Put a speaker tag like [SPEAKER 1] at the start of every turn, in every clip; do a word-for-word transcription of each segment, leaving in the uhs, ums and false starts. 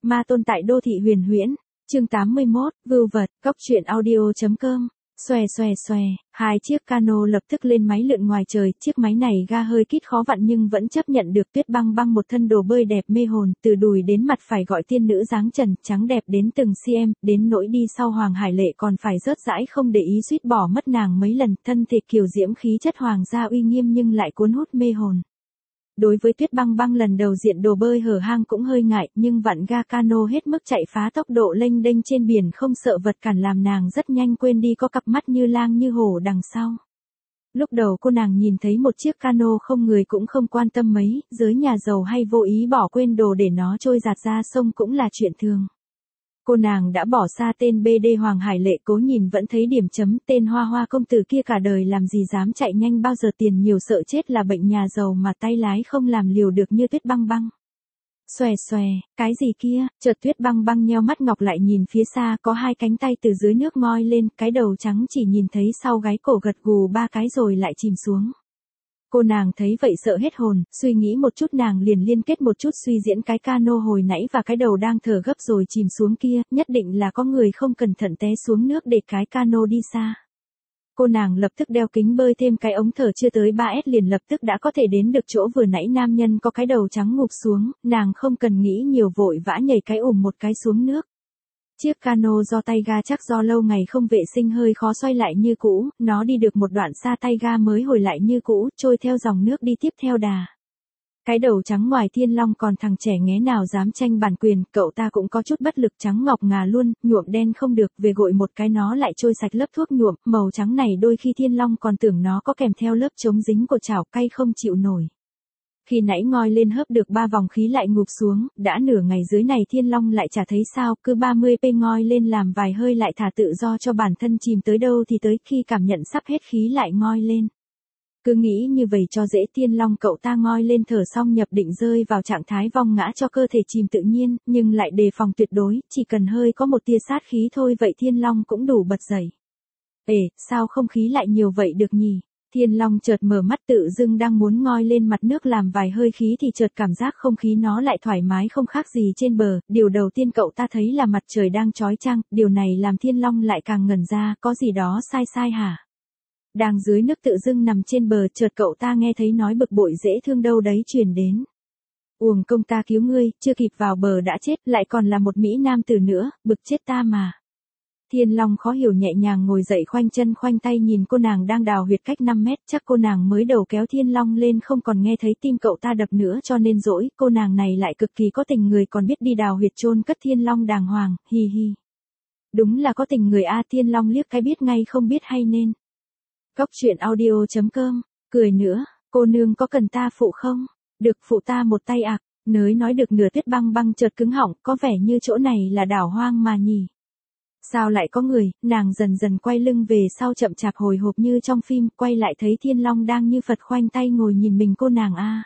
[SPEAKER 1] Ma tôn tại đô thị huyền huyễn. Chương tám mươi mốt, vưu vật, cóc truyện audio chấm com. Xòe xòe xòe, hai chiếc cano lập tức lên máy lượn ngoài trời, chiếc máy này ga hơi kít khó vặn nhưng vẫn chấp nhận được. Tuyết Băng Băng một thân đồ bơi đẹp mê hồn, từ đùi đến mặt phải gọi tiên nữ dáng trần, trắng đẹp đến từng cm, đến nỗi đi sau Hoàng Hải Lệ còn phải rớt rãi không để ý suýt bỏ mất nàng mấy lần, thân thể kiều diễm khí chất hoàng gia uy nghiêm nhưng lại cuốn hút mê hồn. Đối với Tuyết Băng Băng lần đầu diện đồ bơi hở hang cũng hơi ngại, nhưng vặn ga cano hết mức chạy phá tốc độ lênh đênh trên biển không sợ vật cản làm nàng rất nhanh quên đi có cặp mắt như lang như hổ đằng sau. Lúc đầu cô nàng nhìn thấy một chiếc cano không người cũng không quan tâm mấy, giới nhà giàu hay vô ý bỏ quên đồ để nó trôi dạt ra sông cũng là chuyện thường. Cô nàng đã bỏ xa tên bê đê Hoàng Hải Lệ, cố nhìn vẫn thấy điểm chấm, tên hoa hoa công tử kia cả đời làm gì dám chạy nhanh bao giờ, tiền nhiều sợ chết là bệnh nhà giàu mà tay lái không làm liều được như Tuyết Băng Băng. Xòe xòe, cái gì kia, chợt Tuyết Băng Băng nheo mắt ngọc lại nhìn phía xa có hai cánh tay từ dưới nước ngoi lên, cái đầu trắng chỉ nhìn thấy sau gáy cổ gật gù ba cái rồi lại chìm xuống. Cô nàng thấy vậy sợ hết hồn, suy nghĩ một chút nàng liền liên kết một chút suy diễn cái cano hồi nãy và cái đầu đang thở gấp rồi chìm xuống kia, nhất định là có người không cẩn thận té xuống nước để cái cano đi xa. Cô nàng lập tức đeo kính bơi thêm cái ống thở chưa tới ba mét liền lập tức đã có thể đến được chỗ vừa nãy nam nhân có cái đầu trắng ngụp xuống, nàng không cần nghĩ nhiều vội vã nhảy cái ùm một cái xuống nước. Chiếc cano do tay ga chắc do lâu ngày không vệ sinh hơi khó xoay lại như cũ, nó đi được một đoạn xa tay ga mới hồi lại như cũ, trôi theo dòng nước đi tiếp theo đà. Cái đầu trắng ngoài Thiên Long còn thằng trẻ nghé nào dám tranh bản quyền, cậu ta cũng có chút bất lực, trắng ngọc ngà luôn, nhuộm đen không được, về gội một cái nó lại trôi sạch lớp thuốc nhuộm, màu trắng này đôi khi Thiên Long còn tưởng nó có kèm theo lớp chống dính của chảo cay không chịu nổi. Khi nãy ngoi lên hớp được ba vòng khí lại ngụp xuống, đã nửa ngày dưới này Thiên Long lại chả thấy sao, cứ ba mươi pê ngoi lên làm vài hơi lại thả tự do cho bản thân chìm tới đâu thì tới, khi cảm nhận sắp hết khí lại ngoi lên. Cứ nghĩ như vậy cho dễ, Thiên Long cậu ta ngoi lên thở xong nhập định rơi vào trạng thái vong ngã cho cơ thể chìm tự nhiên, nhưng lại đề phòng tuyệt đối, chỉ cần hơi có một tia sát khí thôi vậy Thiên Long cũng đủ bật dậy. Ê, sao không khí lại nhiều vậy được nhỉ? Thiên Long chợt mở mắt tự dưng đang muốn ngoi lên mặt nước làm vài hơi khí thì chợt cảm giác không khí nó lại thoải mái không khác gì trên bờ, điều đầu tiên cậu ta thấy là mặt trời đang chói chang, điều này làm Thiên Long lại càng ngẩn ra, có gì đó sai sai hả? Đang dưới nước tự dưng nằm trên bờ chợt cậu ta nghe thấy nói bực bội dễ thương đâu đấy truyền đến. Uổng công ta cứu ngươi, chưa kịp vào bờ đã chết, lại còn là một mỹ nam tử nữa, bực chết ta mà. Thiên Long khó hiểu nhẹ nhàng ngồi dậy khoanh chân khoanh tay nhìn cô nàng đang đào huyệt cách năm mét, chắc cô nàng mới đầu kéo Thiên Long lên không còn nghe thấy tim cậu ta đập nữa cho nên dỗi, cô nàng này lại cực kỳ có tình người còn biết đi đào huyệt chôn cất Thiên Long đàng hoàng, hi hi. Đúng là có tình người a, Thiên Long liếc cái biết ngay không biết hay nên. Cóc truyện audio chấm com, cười nữa, cô nương có cần ta phụ không? Được phụ ta một tay ạ, à. Nới nói được nửa Tuyết Băng Băng chợt cứng họng, có vẻ như chỗ này là đảo hoang mà nhỉ. Sao lại có người, nàng dần dần quay lưng về sau chậm chạp hồi hộp như trong phim, quay lại thấy Thiên Long đang như Phật khoanh tay ngồi nhìn mình cô nàng a.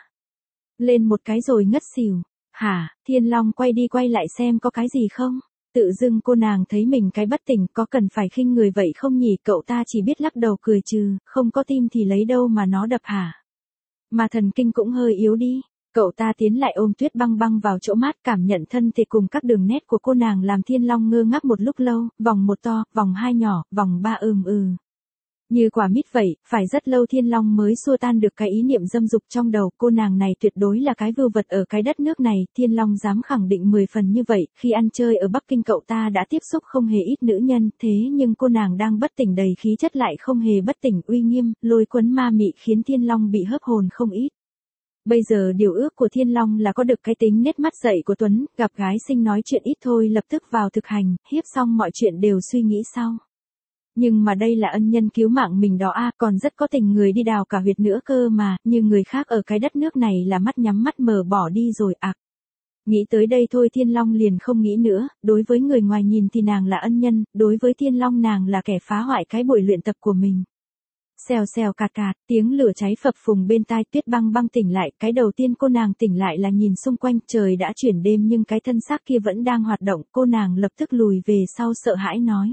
[SPEAKER 1] Lên một cái rồi ngất xỉu. Hả, Thiên Long quay đi quay lại xem có cái gì không? Tự dưng cô nàng thấy mình cái bất tỉnh, có cần phải khinh người vậy không nhỉ? Cậu ta chỉ biết lắc đầu cười trừ, không có tim thì lấy đâu mà nó đập hả? Mà thần kinh cũng hơi yếu đi. Cậu ta tiến lại ôm Tuyết Băng Băng vào chỗ mát, cảm nhận thân thể cùng các đường nét của cô nàng làm Thiên Long ngơ ngác một lúc lâu, vòng một to, vòng hai nhỏ, vòng ba ừm ừ. Như quả mít vậy, phải rất lâu Thiên Long mới xua tan được cái ý niệm dâm dục trong đầu, cô nàng này tuyệt đối là cái vưu vật ở cái đất nước này, Thiên Long dám khẳng định mười phần như vậy, khi ăn chơi ở Bắc Kinh cậu ta đã tiếp xúc không hề ít nữ nhân, thế nhưng cô nàng đang bất tỉnh đầy khí chất lại không hề bất tỉnh uy nghiêm, lôi cuốn ma mị khiến Thiên Long bị hớp hồn không ít. Bây giờ điều ước của Thiên Long là có được cái tính nét mắt dậy của Tuấn, gặp gái xinh nói chuyện ít thôi lập tức vào thực hành, hiếp xong mọi chuyện đều suy nghĩ sau. Nhưng mà đây là ân nhân cứu mạng mình đó a, à, còn rất có tình người đi đào cả huyệt nữa cơ mà, như người khác ở cái đất nước này là mắt nhắm mắt mở bỏ đi rồi ạ. À. Nghĩ tới đây thôi Thiên Long liền không nghĩ nữa, đối với người ngoài nhìn thì nàng là ân nhân, đối với Thiên Long nàng là kẻ phá hoại cái buổi luyện tập của mình. Xèo xèo cạt cạt, tiếng lửa cháy phập phùng bên tai, Tuyết Băng Băng tỉnh lại, cái đầu tiên cô nàng tỉnh lại là nhìn xung quanh, trời đã chuyển đêm nhưng cái thân xác kia vẫn đang hoạt động, cô nàng lập tức lùi về sau sợ hãi nói.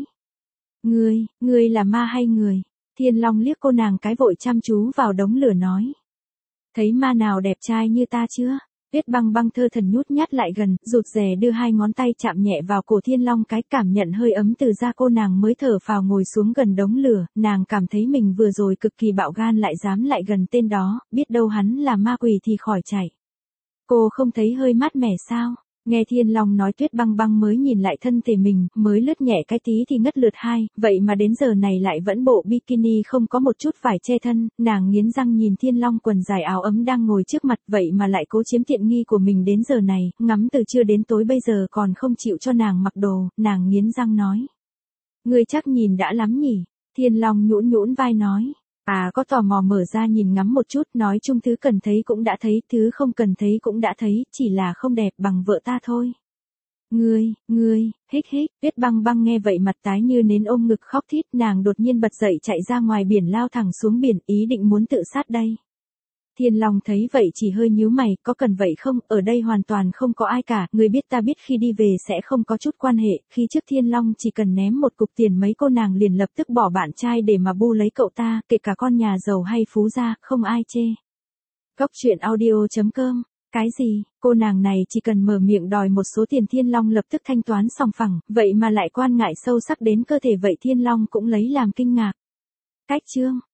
[SPEAKER 1] Ngươi, ngươi là ma hay người? Thiên Long liếc cô nàng cái vội chăm chú vào đống lửa nói. Thấy ma nào đẹp trai như ta chưa? Tuyết Băng Băng thơ thần nhút nhát lại gần, rụt rè đưa hai ngón tay chạm nhẹ vào cổ Thiên Long cái, cảm nhận hơi ấm từ da cô, nàng mới thở phào ngồi xuống gần đống lửa, nàng cảm thấy mình vừa rồi cực kỳ bạo gan lại dám lại gần tên đó, biết đâu hắn là ma quỷ thì khỏi chạy. Cô không thấy hơi mát mẻ sao? Nghe Thiên Long nói, Tuyết Băng Băng mới nhìn lại thân thể mình, mới lướt nhẹ cái tí thì ngất lượt hai, vậy mà đến giờ này lại vẫn bộ bikini không có một chút vải che thân, nàng nghiến răng nhìn Thiên Long quần dài áo ấm đang ngồi trước mặt, vậy mà lại cố chiếm tiện nghi của mình đến giờ này, ngắm từ trưa đến tối bây giờ còn không chịu cho nàng mặc đồ, nàng nghiến răng nói. Ngươi chắc nhìn đã lắm nhỉ? Thiên Long nhũn nhũn vai nói. À, có tò mò mở ra nhìn ngắm một chút, nói chung thứ cần thấy cũng đã thấy, thứ không cần thấy cũng đã thấy, chỉ là không đẹp bằng vợ ta thôi. Ngươi, ngươi, hích hích, Tuyết Băng Băng nghe vậy mặt tái như nến ôm ngực khóc thít, nàng đột nhiên bật dậy chạy ra ngoài biển lao thẳng xuống biển, ý định muốn tự sát đây. Thiên Long thấy vậy chỉ hơi nhíu mày, có cần vậy không, ở đây hoàn toàn không có ai cả, người biết ta biết khi đi về sẽ không có chút quan hệ, khi trước Thiên Long chỉ cần ném một cục tiền mấy cô nàng liền lập tức bỏ bạn trai để mà bu lấy cậu ta, kể cả con nhà giàu hay phú gia, không ai chê. Góc truyện audio chấm com. Cái gì, cô nàng này chỉ cần mở miệng đòi một số tiền Thiên Long lập tức thanh toán sòng phẳng, vậy mà lại quan ngại sâu sắc đến cơ thể, vậy Thiên Long cũng lấy làm kinh ngạc. Cách chương.